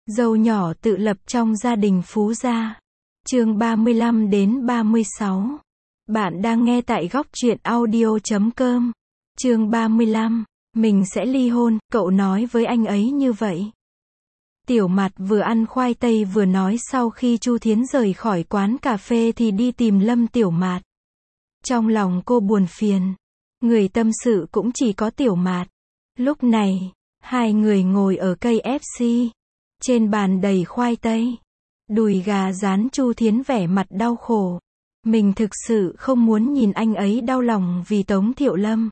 Dâu nhỏ tự lập trong gia đình phú gia. Chương 35 đến 36. Bạn đang nghe tại góc truyện audio.com. Chương 35. Mình sẽ ly hôn, cậu nói với anh ấy như vậy. Tiểu Mạt vừa ăn khoai tây vừa nói sau khi Chu Thiến rời khỏi quán cà phê thì đi tìm Lâm Tiểu Mạt. Trong lòng cô buồn phiền. Người tâm sự cũng chỉ có Tiểu Mạt. Lúc này, hai người ngồi ở cây KFC. Trên bàn đầy khoai tây, đùi gà rán. Chu Thiến vẻ mặt đau khổ. Mình thực sự không muốn nhìn anh ấy đau lòng vì Tống Thiệu Lâm.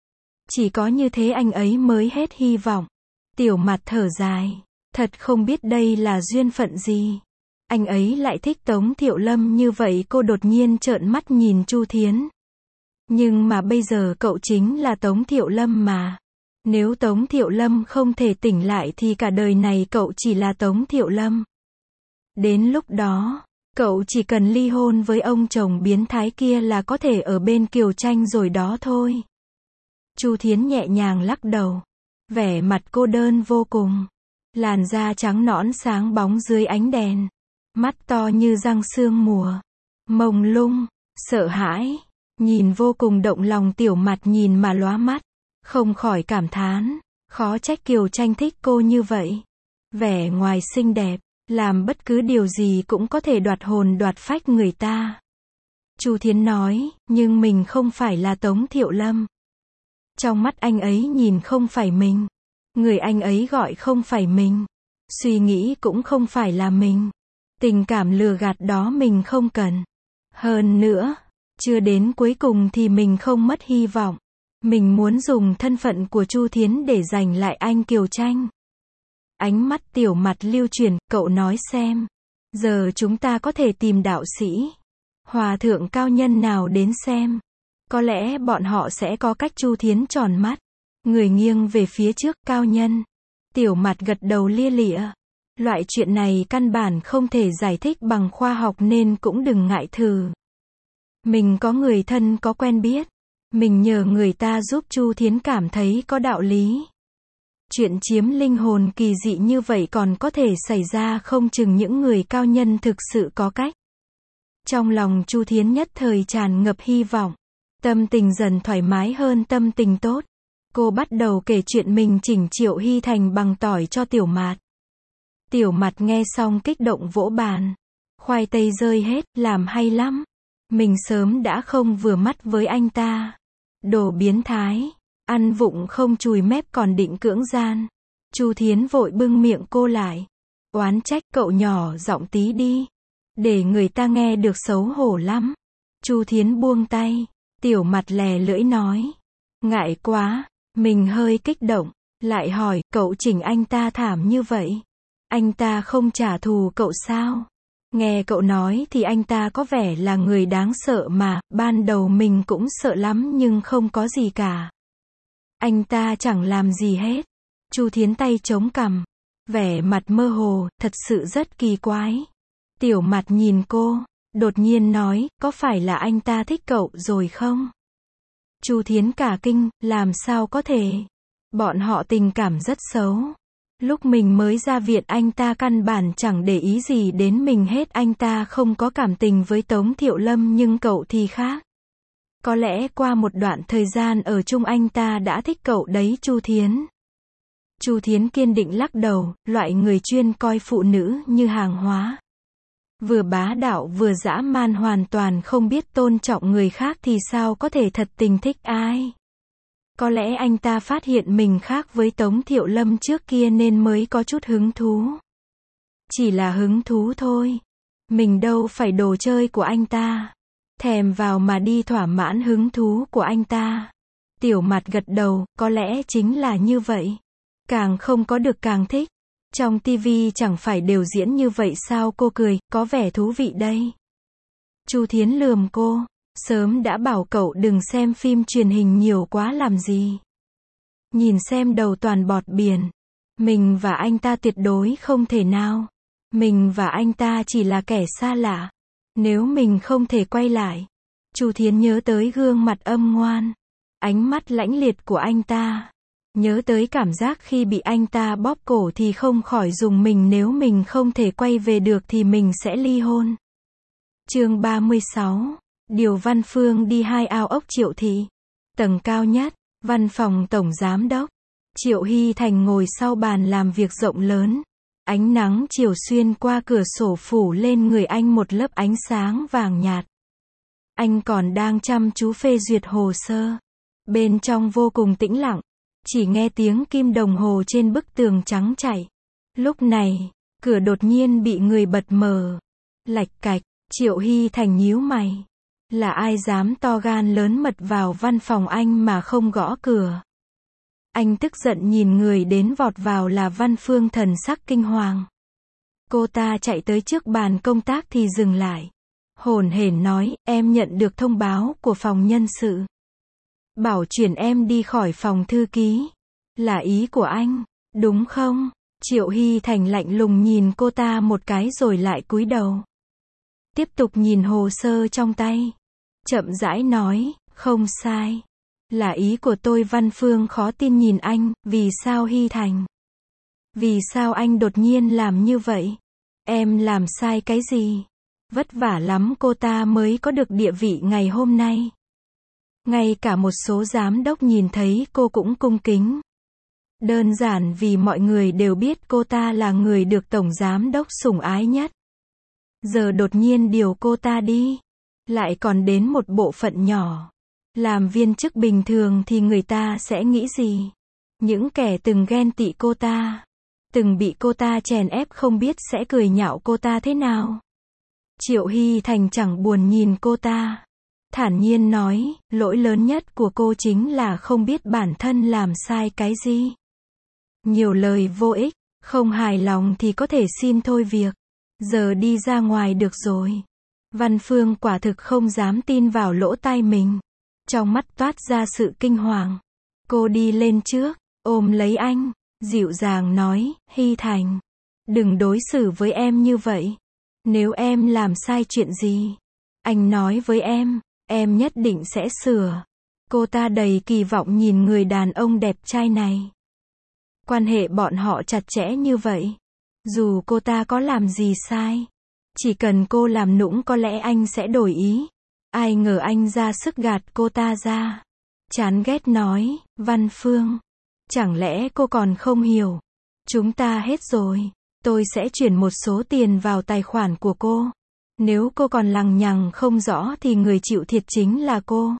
Chỉ có như thế anh ấy mới hết hy vọng. Tiểu Mạt thở dài. Thật không biết đây là duyên phận gì. Anh ấy lại thích Tống Thiệu Lâm như vậy. Cô đột nhiên trợn mắt nhìn Chu Thiến. Nhưng mà bây giờ cậu chính là Tống Thiệu Lâm mà. Nếu Tống Thiệu Lâm không thể tỉnh lại thì cả đời này cậu chỉ là Tống Thiệu Lâm. Đến lúc đó, cậu chỉ cần ly hôn với ông chồng biến thái kia là có thể ở bên Kiều Tranh rồi đó thôi. Chu Thiến nhẹ nhàng lắc đầu. Vẻ mặt cô đơn vô cùng. Làn da trắng nõn sáng bóng dưới ánh đèn. Mắt to như răng sương mùa. Mông lung, sợ hãi. Nhìn vô cùng động lòng. Tiểu Mạt nhìn mà lóa mắt. Không khỏi cảm thán. Khó trách Kiều Tranh thích cô như vậy. Vẻ ngoài xinh đẹp. Làm bất cứ điều gì cũng có thể đoạt hồn đoạt phách người ta. Chu Thiến nói, nhưng mình không phải là Tống Thiệu Lâm. Trong mắt anh ấy nhìn không phải mình. Người anh ấy gọi không phải mình. Suy nghĩ cũng không phải là mình. Tình cảm lừa gạt đó mình không cần. Hơn nữa, chưa đến cuối cùng thì mình không mất hy vọng. Mình muốn dùng thân phận của Chu Thiến để giành lại anh Kiều Tranh. Ánh mắt Tiểu Mạt lưu chuyển, cậu nói xem. Giờ chúng ta có thể tìm đạo sĩ, hòa thượng cao nhân nào đến xem. Có lẽ bọn họ sẽ có cách. Chu Thiến tròn mắt. Người nghiêng về phía trước. Cao nhân. Tiểu Mạt gật đầu lia lịa. Loại chuyện này căn bản không thể giải thích bằng khoa học nên cũng đừng ngại thử. Mình có người thân có quen biết. Mình nhờ người ta giúp. Chu Thiến cảm thấy có đạo lý. Chuyện chiếm linh hồn kỳ dị như vậy còn có thể xảy ra, không chừng những người cao nhân thực sự có cách. Trong lòng Chu Thiến nhất thời tràn ngập hy vọng. Tâm tình dần thoải mái hơn. Tâm tình tốt. Cô bắt đầu kể chuyện mình chỉnh Triệu Hy thành bằng tỏi cho Tiểu Mạt. Tiểu Mạt nghe xong kích động vỗ bàn. Khoai tây rơi hết, làm hay lắm. Mình sớm đã không vừa mắt với anh ta. Đồ biến thái. Ăn vụng không chùi mép còn định cưỡng gian. Chu Thiến vội bưng miệng cô lại. Oán trách, cậu nhỏ giọng tí đi. Để người ta nghe được xấu hổ lắm. Chu Thiến buông tay. Tiểu Mạt lè lưỡi nói. Ngại quá. Mình hơi kích động. Lại hỏi, cậu chỉnh anh ta thảm như vậy. Anh ta không trả thù cậu sao? Nghe cậu nói thì anh ta có vẻ là người đáng sợ mà. Ban đầu mình cũng sợ lắm nhưng không có gì cả. Anh ta chẳng làm gì hết. Chu Thiến tay chống cằm. Vẻ mặt mơ hồ, thật sự rất kỳ quái. Tiểu Mạt nhìn cô. Đột nhiên nói, có phải là anh ta thích cậu rồi không? Chu Thiến cả kinh, làm sao có thể? Bọn họ tình cảm rất xấu. Lúc mình mới ra viện anh ta căn bản chẳng để ý gì đến mình hết. Anh ta không có cảm tình với Tống Thiệu Lâm nhưng cậu thì khác. Có lẽ qua một đoạn thời gian ở chung anh ta đã thích cậu đấy. Chu Thiến. Chu Thiến kiên định lắc đầu, loại người chuyên coi phụ nữ như hàng hóa. Vừa bá đạo vừa dã man, hoàn toàn không biết tôn trọng người khác thì sao có thể thật tình thích ai. Có lẽ anh ta phát hiện mình khác với Tống Thiệu Lâm trước kia nên mới có chút hứng thú. Chỉ là hứng thú thôi. Mình đâu phải đồ chơi của anh ta. Thèm vào mà đi thỏa mãn hứng thú của anh ta. Tiểu Mạt gật đầu, có lẽ chính là như vậy. Càng không có được càng thích. Trong tivi chẳng phải đều diễn như vậy sao? Cô cười, có vẻ thú vị đây. Chu Thiến lườm cô. Sớm đã bảo cậu đừng xem phim truyền hình nhiều quá làm gì. Nhìn xem đầu toàn bọt biển. Mình và anh ta tuyệt đối không thể nào. Mình và anh ta chỉ là kẻ xa lạ. Nếu mình không thể quay lại. Chu Thiến nhớ tới gương mặt âm ngoan, ánh mắt lãnh liệt của anh ta. Nhớ tới cảm giác khi bị anh ta bóp cổ thì không khỏi rùng mình, nếu mình không thể quay về được thì mình sẽ ly hôn. Chương 36. Điều Văn Phương đi 2 ao ốc Triệu thị. Tầng cao nhất, văn phòng tổng giám đốc. Triệu Hy Thành ngồi sau bàn làm việc rộng lớn. Ánh nắng chiều xuyên qua cửa sổ phủ lên người anh một lớp ánh sáng vàng nhạt. Anh còn đang chăm chú phê duyệt hồ sơ. Bên trong vô cùng tĩnh lặng, chỉ nghe tiếng kim đồng hồ trên bức tường trắng chạy. Lúc này, cửa đột nhiên bị người bật mở. Lạch cạch, Triệu Hy Thành nhíu mày. Là ai dám to gan lớn mật vào văn phòng anh mà không gõ cửa? Anh tức giận nhìn người đến vọt vào là Văn Phương, thần sắc kinh hoàng. Cô ta chạy tới trước bàn công tác thì dừng lại. Hổn hển nói, em nhận được thông báo của phòng nhân sự. Bảo chuyển em đi khỏi phòng thư ký. Là ý của anh, đúng không? Triệu Hy Thành lạnh lùng nhìn cô ta một cái rồi lại cúi đầu. Tiếp tục nhìn hồ sơ trong tay. Chậm rãi nói, không sai. Là ý của tôi. Văn Phương khó tin nhìn anh, vì sao Hy Thành? Vì sao anh đột nhiên làm như vậy? Em làm sai cái gì? Vất vả lắm cô ta mới có được địa vị ngày hôm nay. Ngay cả một số giám đốc nhìn thấy cô cũng cung kính. Đơn giản vì mọi người đều biết cô ta là người được tổng giám đốc sủng ái nhất. Giờ đột nhiên điều cô ta đi, lại còn đến một bộ phận nhỏ. Làm viên chức bình thường thì người ta sẽ nghĩ gì? Những kẻ từng ghen tị cô ta, từng bị cô ta chèn ép không biết sẽ cười nhạo cô ta thế nào. Triệu Hy Thành chẳng buồn nhìn cô ta. Thản nhiên nói, lỗi lớn nhất của cô chính là không biết bản thân làm sai cái gì. Nhiều lời vô ích, không hài lòng thì có thể xin thôi việc. Giờ đi ra ngoài được rồi. Văn Phương quả thực không dám tin vào lỗ tai mình. Trong mắt toát ra sự kinh hoàng. Cô đi lên trước, ôm lấy anh, dịu dàng nói, Hy Thành, đừng đối xử với em như vậy. Nếu em làm sai chuyện gì, anh nói với em nhất định sẽ sửa. Cô ta đầy kỳ vọng nhìn người đàn ông đẹp trai này. Quan hệ bọn họ chặt chẽ như vậy. Dù cô ta có làm gì sai, chỉ cần cô làm nũng có lẽ anh sẽ đổi ý. Ai ngờ anh ra sức gạt cô ta ra. Chán ghét nói, Văn Phương, chẳng lẽ cô còn không hiểu? Chúng ta hết rồi. Tôi sẽ chuyển một số tiền vào tài khoản của cô. Nếu cô còn lằng nhằng không rõ thì người chịu thiệt chính là cô.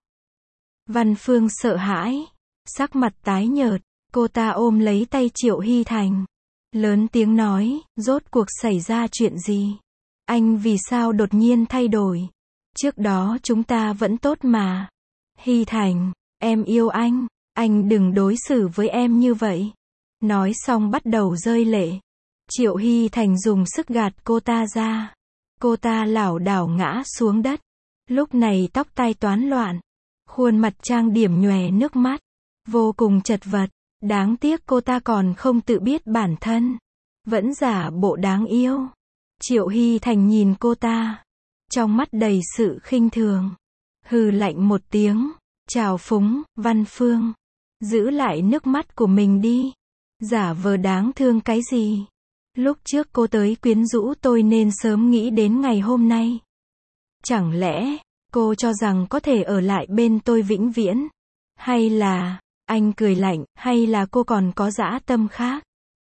Văn Phương sợ hãi, sắc mặt tái nhợt. Cô ta ôm lấy tay Triệu Hy Thành, lớn tiếng nói, rốt cuộc xảy ra chuyện gì? Anh vì sao đột nhiên thay đổi? Trước đó chúng ta vẫn tốt mà. Hy Thành, em yêu anh đừng đối xử với em như vậy. Nói xong bắt đầu rơi lệ. Triệu Hy Thành dùng sức gạt cô ta ra. Cô ta lảo đảo ngã xuống đất. Lúc này tóc tai toán loạn, khuôn mặt trang điểm nhòe nước mắt, vô cùng chật vật. Đáng tiếc cô ta còn không tự biết bản thân, vẫn giả bộ đáng yêu. Triệu Hy Thành nhìn cô ta, trong mắt đầy sự khinh thường. Hừ lạnh một tiếng, chào phúng, Văn Phương, giữ lại nước mắt của mình đi. Giả vờ đáng thương cái gì? Lúc trước cô tới quyến rũ tôi nên sớm nghĩ đến ngày hôm nay. Chẳng lẽ cô cho rằng có thể ở lại bên tôi vĩnh viễn? Hay là... Anh cười lạnh, hay là cô còn có dã tâm khác?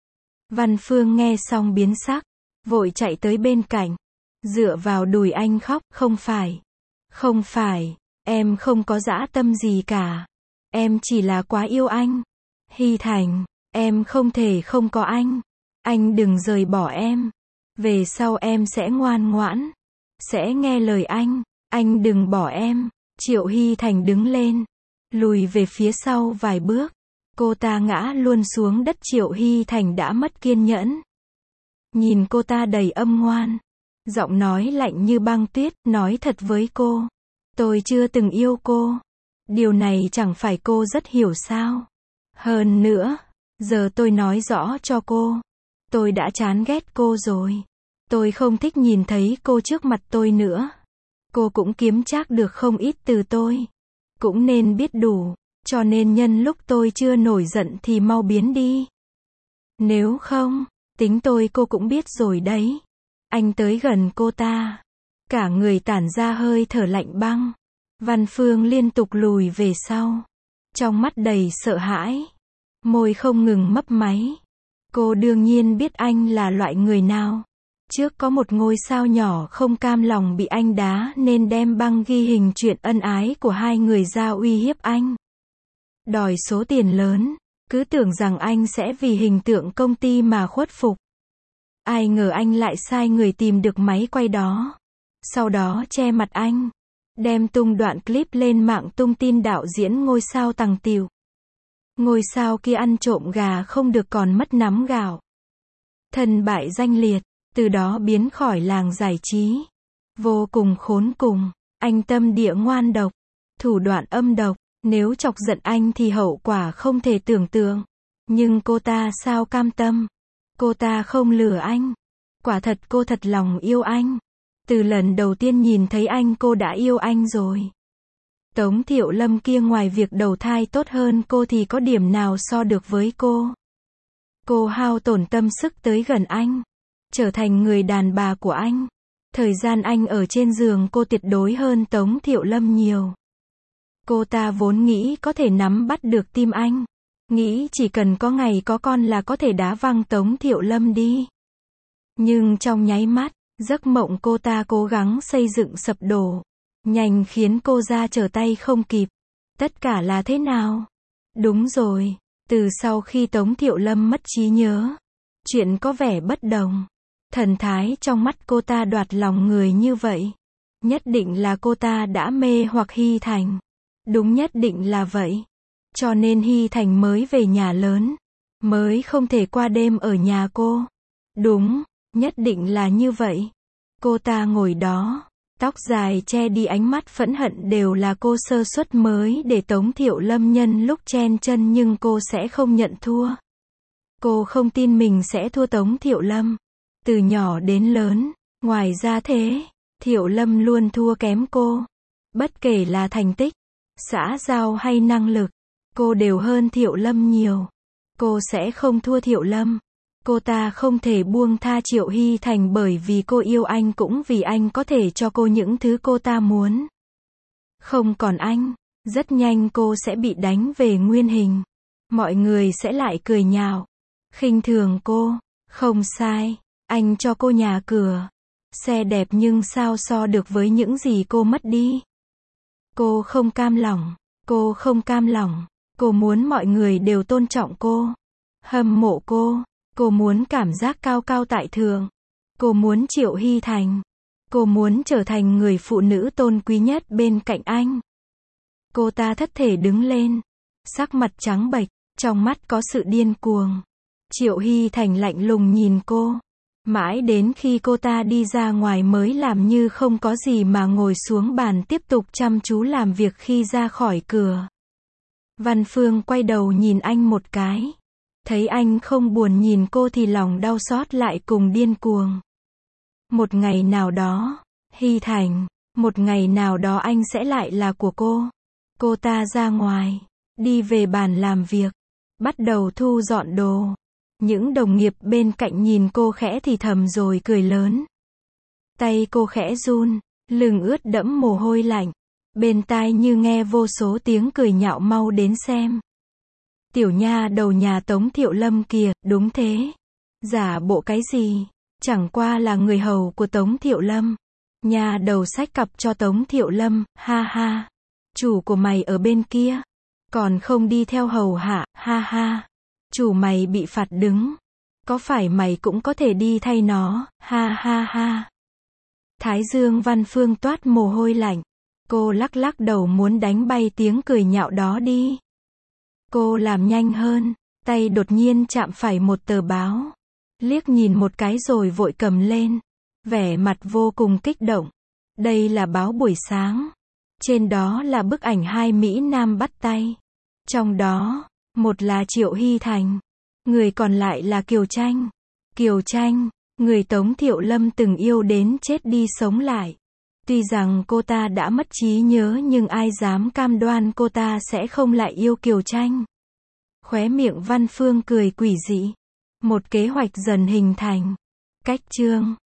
Văn Phương nghe xong biến sắc, vội chạy tới bên cạnh, dựa vào đùi anh khóc, không phải, em không có dã tâm gì cả. Em chỉ là quá yêu anh. Hy Thành, em không thể không có anh đừng rời bỏ em. Về sau em sẽ ngoan ngoãn, sẽ nghe lời anh đừng bỏ em. Triệu Hy Thành đứng lên, lùi về phía sau vài bước. Cô ta ngã luôn xuống đất. Triệu Hy Thành đã mất kiên nhẫn. Nhìn cô ta đầy âm ngoan, giọng nói lạnh như băng tuyết, nói thật với cô. Tôi chưa từng yêu cô. Điều này chẳng phải cô rất hiểu sao? Hơn nữa, giờ tôi nói rõ cho cô. Tôi đã chán ghét cô rồi. Tôi không thích nhìn thấy cô trước mặt tôi nữa. Cô cũng kiếm trác được không ít từ tôi. Cũng nên biết đủ. Cho nên nhân lúc tôi chưa nổi giận thì mau biến đi. Nếu không, tính tôi cô cũng biết rồi đấy. Anh tới gần cô ta. Cả người tản ra hơi thở lạnh băng. Văn Phương liên tục lùi về sau. Trong mắt đầy sợ hãi. Môi không ngừng mấp máy. Cô đương nhiên biết anh là loại người nào. Trước có một ngôi sao nhỏ không cam lòng bị anh đá nên đem băng ghi hình chuyện ân ái của hai người ra uy hiếp anh. Đòi số tiền lớn, cứ tưởng rằng anh sẽ vì hình tượng công ty mà khuất phục. Ai ngờ anh lại sai người tìm được máy quay đó. Sau đó che mặt anh, đem tung đoạn clip lên mạng tung tin đạo diễn ngôi sao Tằng Tiểu. Ngôi sao kia ăn trộm gà không được còn mất nắm gạo. Thân bại danh liệt, từ đó biến khỏi làng giải trí. Vô cùng khốn cùng, anh tâm địa ngoan độc, thủ đoạn âm độc, nếu chọc giận anh thì hậu quả không thể tưởng tượng. Nhưng cô ta sao cam tâm? Cô ta không lừa anh. Quả thật cô thật lòng yêu anh. Từ lần đầu tiên nhìn thấy anh cô đã yêu anh rồi. Tống Thiệu Lâm kia ngoài việc đầu thai tốt hơn cô thì có điểm nào so được với cô. Cô hao tổn tâm sức tới gần anh. Trở thành người đàn bà của anh. Thời gian anh ở trên giường cô tuyệt đối hơn Tống Thiệu Lâm nhiều. Cô ta vốn nghĩ có thể nắm bắt được tim anh. Nghĩ chỉ cần có ngày có con là có thể đá văng Tống Thiệu Lâm đi. Nhưng trong nháy mắt, giấc mộng cô ta cố gắng xây dựng sập đổ. Nhanh khiến cô ra trở tay không kịp. Tất cả là thế nào? Đúng rồi, từ sau khi Tống Thiệu Lâm mất trí nhớ, chuyện có vẻ bất đồng. Thần thái trong mắt cô ta đoạt lòng người như vậy. Nhất định là cô ta đã mê hoặc Hy Thành. Đúng, nhất định là vậy. Cho nên Hy Thành mới về nhà lớn. Mới không thể qua đêm ở nhà cô. Đúng, nhất định là như vậy. Cô ta ngồi đó, tóc dài che đi ánh mắt phẫn hận, đều là cô sơ suất mới để Tống Thiệu Lâm nhân lúc chen chân, nhưng cô sẽ không nhận thua. Cô không tin mình sẽ thua Tống Thiệu Lâm. Từ nhỏ đến lớn, ngoài ra thế, Thiệu Lâm luôn thua kém cô. Bất kể là thành tích, xã giao hay năng lực, cô đều hơn Thiệu Lâm nhiều. Cô sẽ không thua Thiệu Lâm. Cô ta không thể buông tha Triệu Hy Thành bởi vì cô yêu anh, cũng vì anh có thể cho cô những thứ cô ta muốn. Không còn anh, rất nhanh cô sẽ bị đánh về nguyên hình. Mọi người sẽ lại cười nhạo, khinh thường cô. Không sai, anh cho cô nhà cửa, xe đẹp, nhưng sao so được với những gì cô mất đi. Cô không cam lòng, cô không cam lòng. Cô muốn mọi người đều tôn trọng cô, hâm mộ cô. Cô muốn cảm giác cao cao tại thượng. Cô muốn Triệu Hy Thành. Cô muốn trở thành người phụ nữ tôn quý nhất bên cạnh anh. Cô ta thất thể đứng lên, sắc mặt trắng bệch, trong mắt có sự điên cuồng. Triệu Hy Thành lạnh lùng nhìn cô. Mãi đến khi cô ta đi ra ngoài mới làm như không có gì mà ngồi xuống bàn tiếp tục chăm chú làm việc. Khi ra khỏi cửa, Văn Phương quay đầu nhìn anh một cái. Thấy anh không buồn nhìn cô thì lòng đau xót lại cùng điên cuồng. Một ngày nào đó, Hy Thành, một ngày nào đó anh sẽ lại là của cô. Cô ta ra ngoài, đi về bàn làm việc, bắt đầu thu dọn đồ. Những đồng nghiệp bên cạnh nhìn cô khẽ thì thầm rồi cười lớn. Tay cô khẽ run, lưng ướt đẫm mồ hôi lạnh. Bên tai như nghe vô số tiếng cười nhạo, mau đến xem. Tiểu nha đầu nhà Tống Thiệu Lâm kìa, đúng thế. Giả bộ cái gì? Chẳng qua là người hầu của Tống Thiệu Lâm. Nha đầu xách cặp cho Tống Thiệu Lâm, ha ha. Chủ của mày ở bên kia, còn không đi theo hầu hạ, ha ha. Chủ mày bị phạt đứng. Có phải mày cũng có thể đi thay nó, ha ha ha. Thái dương Văn Phương toát mồ hôi lạnh. Cô lắc lắc đầu muốn đánh bay tiếng cười nhạo đó đi. Cô làm nhanh hơn, tay đột nhiên chạm phải một tờ báo. Liếc nhìn một cái rồi vội cầm lên. Vẻ mặt vô cùng kích động. Đây là báo buổi sáng. Trên đó là bức ảnh hai Mỹ Nam bắt tay. Trong đó, một là Triệu Hy Thành, người còn lại là Kiều Tranh. Kiều Tranh, người Tống Thiệu Lâm từng yêu đến chết đi sống lại. Tuy rằng cô ta đã mất trí nhớ nhưng ai dám cam đoan cô ta sẽ không lại yêu Kiều Tranh. Khóe miệng Văn Phương cười quỷ dị. Một kế hoạch dần hình thành. Cách chương